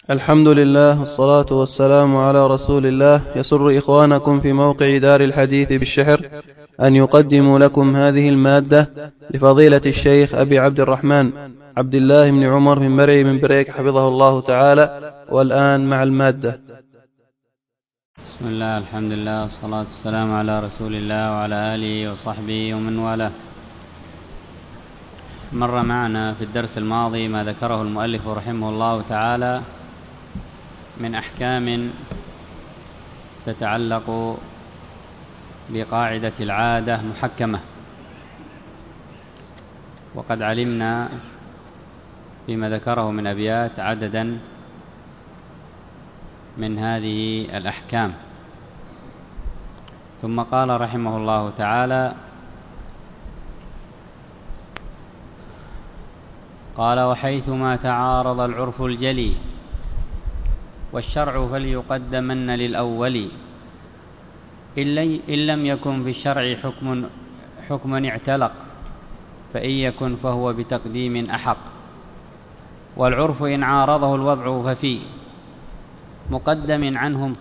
الحمد لله والصلاة والسلام على رسول الله. يسر إخوانكم في موقع دار الحديث بالشحر أن يقدموا لكم هذه المادة لفضيلة الشيخ أبي عبد الرحمن عبد الله بن عمر من مرعي من بريك حفظه الله تعالى. والآن مع المادة. بسم الله، الحمد لله والصلاة والسلام على رسول الله وعلى آله وصحبه ومن والاه. مر معنا في الدرس الماضي ما ذكره المؤلف رحمه الله تعالى من أحكام تتعلق بقاعدة العادة محكمة، وقد علمنا فيما ذكره من أبيات عددا من هذه الأحكام. ثم قال رحمه الله تعالى: قال: وحيثما تعارض العرف الجلي والشرع فليقدمن للأول، إن لم يكن في الشرع حكم اعتلق، فإن يكن فهو بتقديم أحق. والعرف إن عارضه الوضع ففي مقدم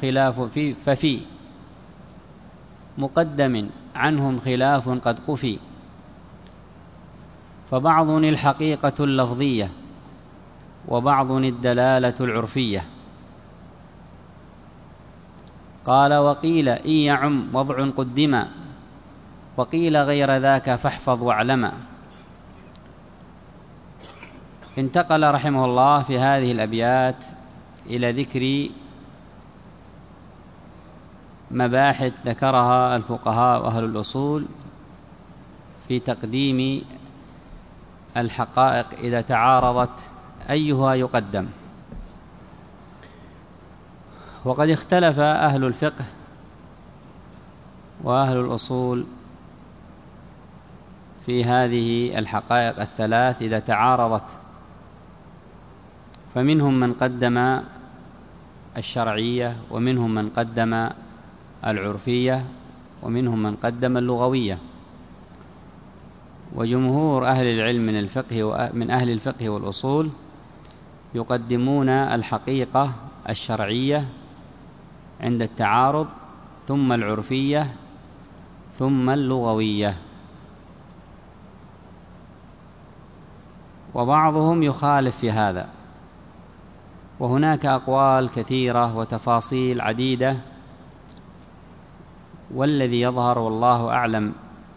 عنهم خلاف قد قفي، فبعض الحقيقة اللفظية وبعض الدلالة العرفية. قال: وقيل إن يعم وضع قدما، وقيل غير ذاك فاحفظ واعلما. انتقل رحمه الله في هذه الأبيات إلى ذكر مباحث ذكرها الفقهاء وأهل الأصول في تقديم الحقائق إذا تعارضت أيها يقدم. وقد اختلف أهل الفقه وأهل الأصول في هذه الحقائق الثلاث إذا تعارضت، فمنهم من قدم الشرعية، ومنهم من قدم العرفية، ومنهم من قدم اللغوية. وجمهور أهل العلم من أهل الفقه والأصول يقدمون الحقيقة الشرعية عند التعارض، ثم العرفية، ثم اللغوية. وبعضهم يخالف في هذا، وهناك أقوال كثيرة وتفاصيل عديدة، والذي يظهر والله أعلم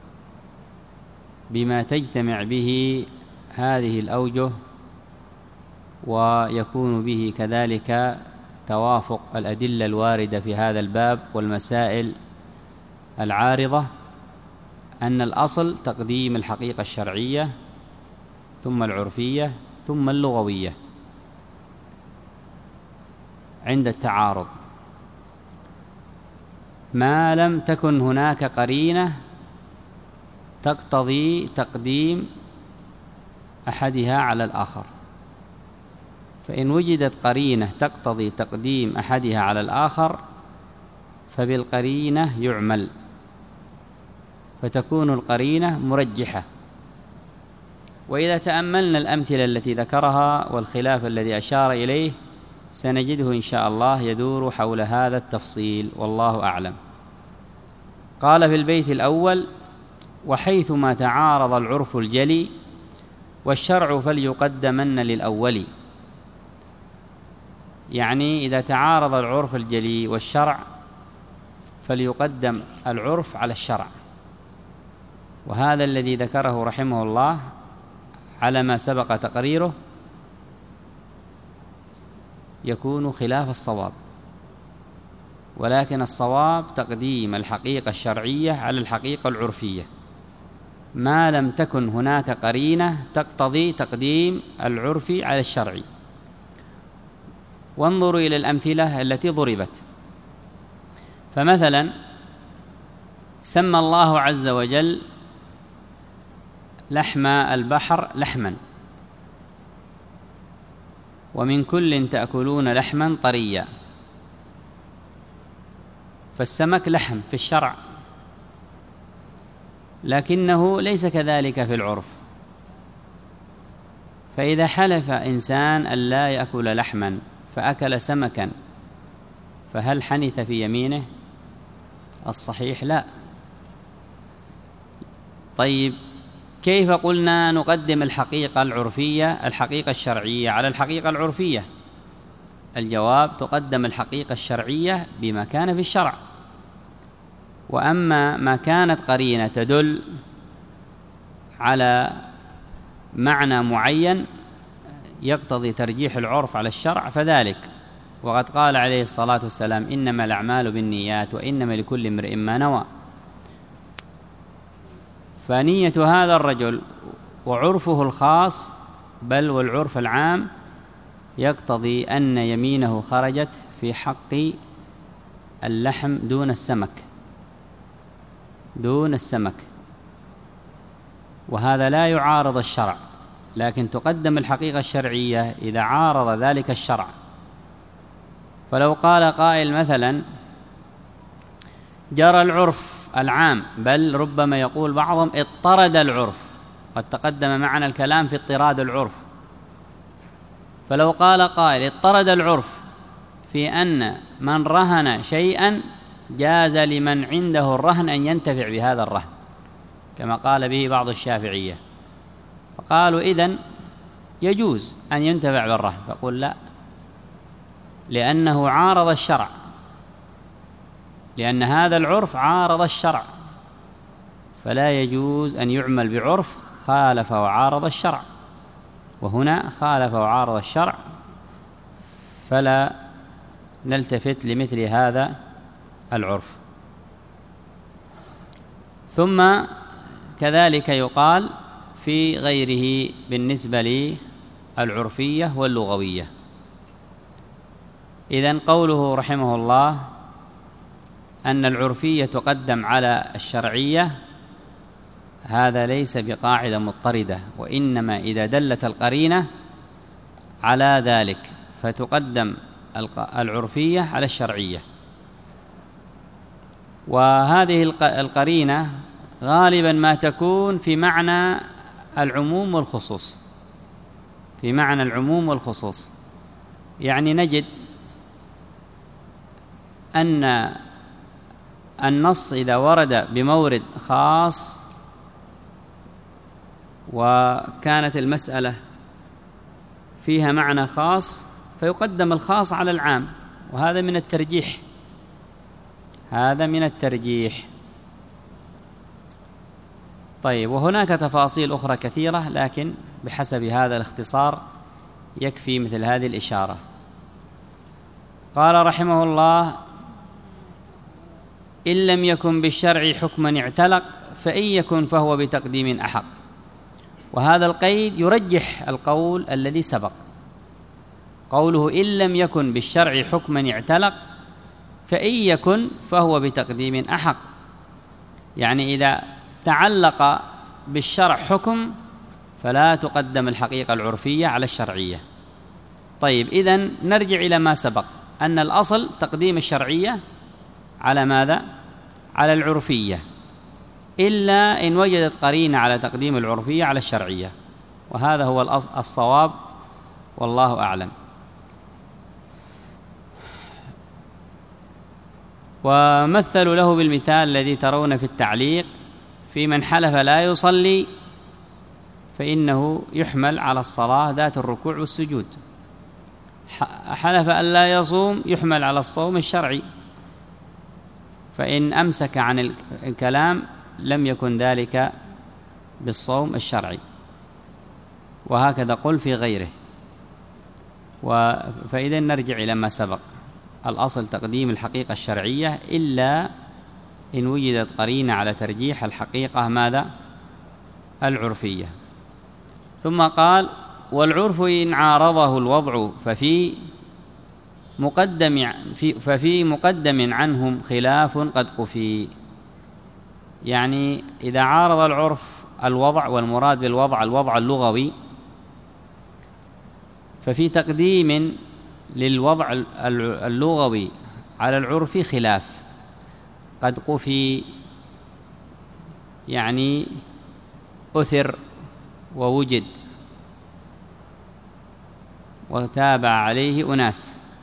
بما تجتمع به هذه الأوجه ويكون به كذلك توافق الأدلة الواردة في هذا الباب والمسائل العارضة، أن الأصل تقديم الحقيقة الشرعية، ثم العرفية، ثم اللغوية عند التعارض، ما لم تكن هناك قرينة تقتضي تقديم أحدها على الآخر. فإن وجدت قرينة تقتضي تقديم أحدها على الآخر فبالقرينة يعمل، فتكون القرينة مرجحة. وإذا تأملنا الأمثلة التي ذكرها والخلاف الذي أشار إليه سنجده إن شاء الله يدور حول هذا التفصيل، والله أعلم. قال في البيت الأول: وحيثما تعارض العرف الجلي والشرع فليقدمن للأول. يعني إذا تعارض العرف الجلي والشرع فليقدم العرف على الشرع، وهذا الذي ذكره رحمه الله على ما سبق تقريره يكون خلاف الصواب، ولكن الصواب تقديم الحقيقة الشرعية على الحقيقة العرفية ما لم تكن هناك قرينة تقتضي تقديم العرفي على الشرعي. وانظروا إلى الأمثلة التي ضربت. فمثلا سمى الله عز وجل لحم البحر لحما، ومن كل تأكلون لحما طريا، فالسمك لحم في الشرع، لكنه ليس كذلك في العرف. فإذا حلف إنسان أن لا يأكل لحما فأكل سمكا فهل حنث في يمينه؟ الصحيح لا. طيب كيف قلنا نقدم الحقيقة الشرعية على الحقيقة العرفية؟ الجواب: تقدم الحقيقة الشرعية بما كان في الشرع، وأما ما كانت قرينة تدل على معنى معين يقتضي ترجيح العرف على الشرع فذلك. وقد قال عليه الصلاة والسلام: إنما الأعمال بالنيات وإنما لكل امرئ ما نوى. فنية هذا الرجل وعرفه الخاص بل والعرف العام يقتضي أن يمينه خرجت في حق اللحم دون السمك، وهذا لا يعارض الشرع، لكن تقدم الحقيقة الشرعية إذا عارض ذلك الشرع. فلو قال قائل مثلا: جرى العرف العام، بل ربما يقول بعضهم اضطرد العرف، قد تقدم معنا الكلام في اضطراد العرف. فلو قال قائل: اضطرد العرف في أن من رهن شيئا جاز لمن عنده الرهن أن ينتفع بهذا الرهن، كما قال به بعض الشافعية، فقالوا إذن يجوز أن ينتفع بالرهن. فقل لا، لأنه عارض الشرع، لأن هذا العرف عارض الشرع، فلا يجوز أن يعمل بعرف خالف وعارض الشرع، وهنا خالف وعارض الشرع، فلا نلتفت لمثل هذا العرف. ثم كذلك يقال في غيره بالنسبة للعرفية واللغوية. إذن قوله رحمه الله أن العرفية تقدم على الشرعية، هذا ليس بقاعدة مضطردة، وإنما إذا دلت القرينة على ذلك فتقدم العرفية على الشرعية. وهذه القرينة غالبا ما تكون في معنى العموم والخصوص، يعني نجد أن النص إذا ورد بمورد خاص وكانت المسألة فيها معنى خاص فيقدم الخاص على العام، وهذا من الترجيح. طيب، وهناك تفاصيل أخرى كثيرة، لكن بحسب هذا الاختصار يكفي مثل هذه الإشارة. قال رحمه الله: إن لم يكن بالشرع حكما اعتلق فإن يكن فهو بتقديم أحق. وهذا القيد يرجح القول الذي سبق، قوله إن لم يكن بالشرع حكما اعتلق فإن يكن فهو بتقديم أحق، يعني إذا تعلق بالشرع حكم فلا تقدم الحقيقة العرفية على الشرعية. طيب، إذن نرجع إلى ما سبق، أن الأصل تقديم الشرعية على ماذا؟ على العرفية، إلا إن وجدت قرينة على تقديم العرفية على الشرعية، وهذا هو الصواب والله أعلم. ومثلوا له بالمثال الذي ترون في التعليق: في من حلف لا يصلي فإنه يحمل على الصلاة ذات الركوع والسجود، حلف أن لا يصوم يحمل على الصوم الشرعي، فإن أمسك عن الكلام لم يكن ذلك بالصوم الشرعي، وهكذا قل في غيره. فإذا نرجع إلى ما سبق، الأصل تقديم الحقيقة الشرعية إلا إن وجدت قرينة على ترجيح الحقيقة ماذا؟ العرفية. ثم قال: والعرف إن عارضه الوضع ففي مقدم عنهم خلاف قد قفي. يعني إذا عارض العرف الوضع، والمراد بالوضع الوضع اللغوي، ففي تقديم للوضع اللغوي على العرف خلاف قد قفي، يعني أثر ووجد وتابع عليه أناس.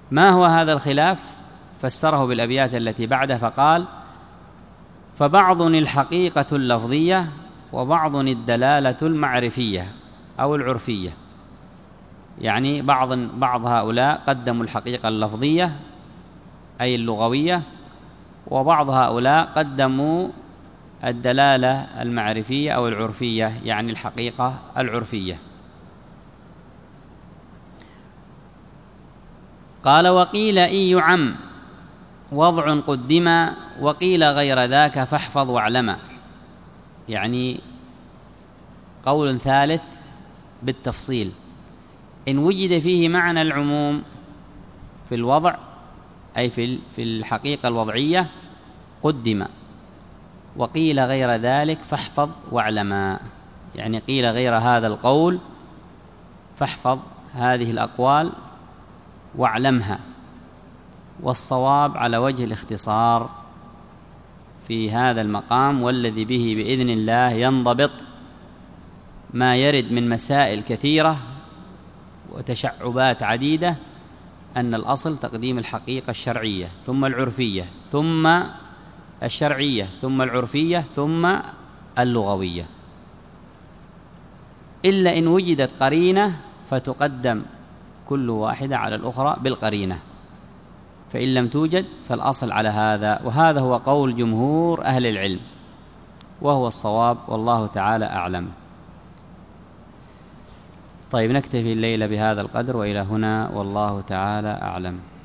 ما هو هذا الخلاف؟ فسره بالأبيات التي بعده فقال: فبعض الحقيقة اللفظية وبعض الدلالة المعرفية أو العرفية. يعني بعض هؤلاء قدموا الحقيقة اللفظية أي اللغوية، وبعض هؤلاء قدموا الدلالة المعرفية أو العرفية يعني الحقيقة العرفية. قال: وقيل إن يعم وضع قدما وقيل غير ذاك فاحفظ واعلما. يعني قول ثالث بالتفصيل: إن وجد فيه معنى العموم في الوضع أي في الحقيقة الوضعية قدم، وقيل غير ذلك فاحفظ واعلما. يعني قيل غير هذا القول فاحفظ هذه الأقوال واعلمها. والصواب على وجه الاختصار في هذا المقام، والذي به بإذن الله ينضبط ما يرد من مسائل كثيرة وتشعبات عديدة، أن الأصل تقديم الحقيقة الشرعية ثم العرفية ثم الشرعية ثم العرفية ثم اللغوية، إلا إن وجدت قرينة فتقدم كل واحدة على الأخرى بالقرينة، فإن لم توجد فالأصل على هذا. وهذا هو قول جمهور أهل العلم وهو الصواب، والله تعالى أعلم. طيب، نكتفي الليلة بهذا القدر، وإلى هنا والله تعالى أعلم.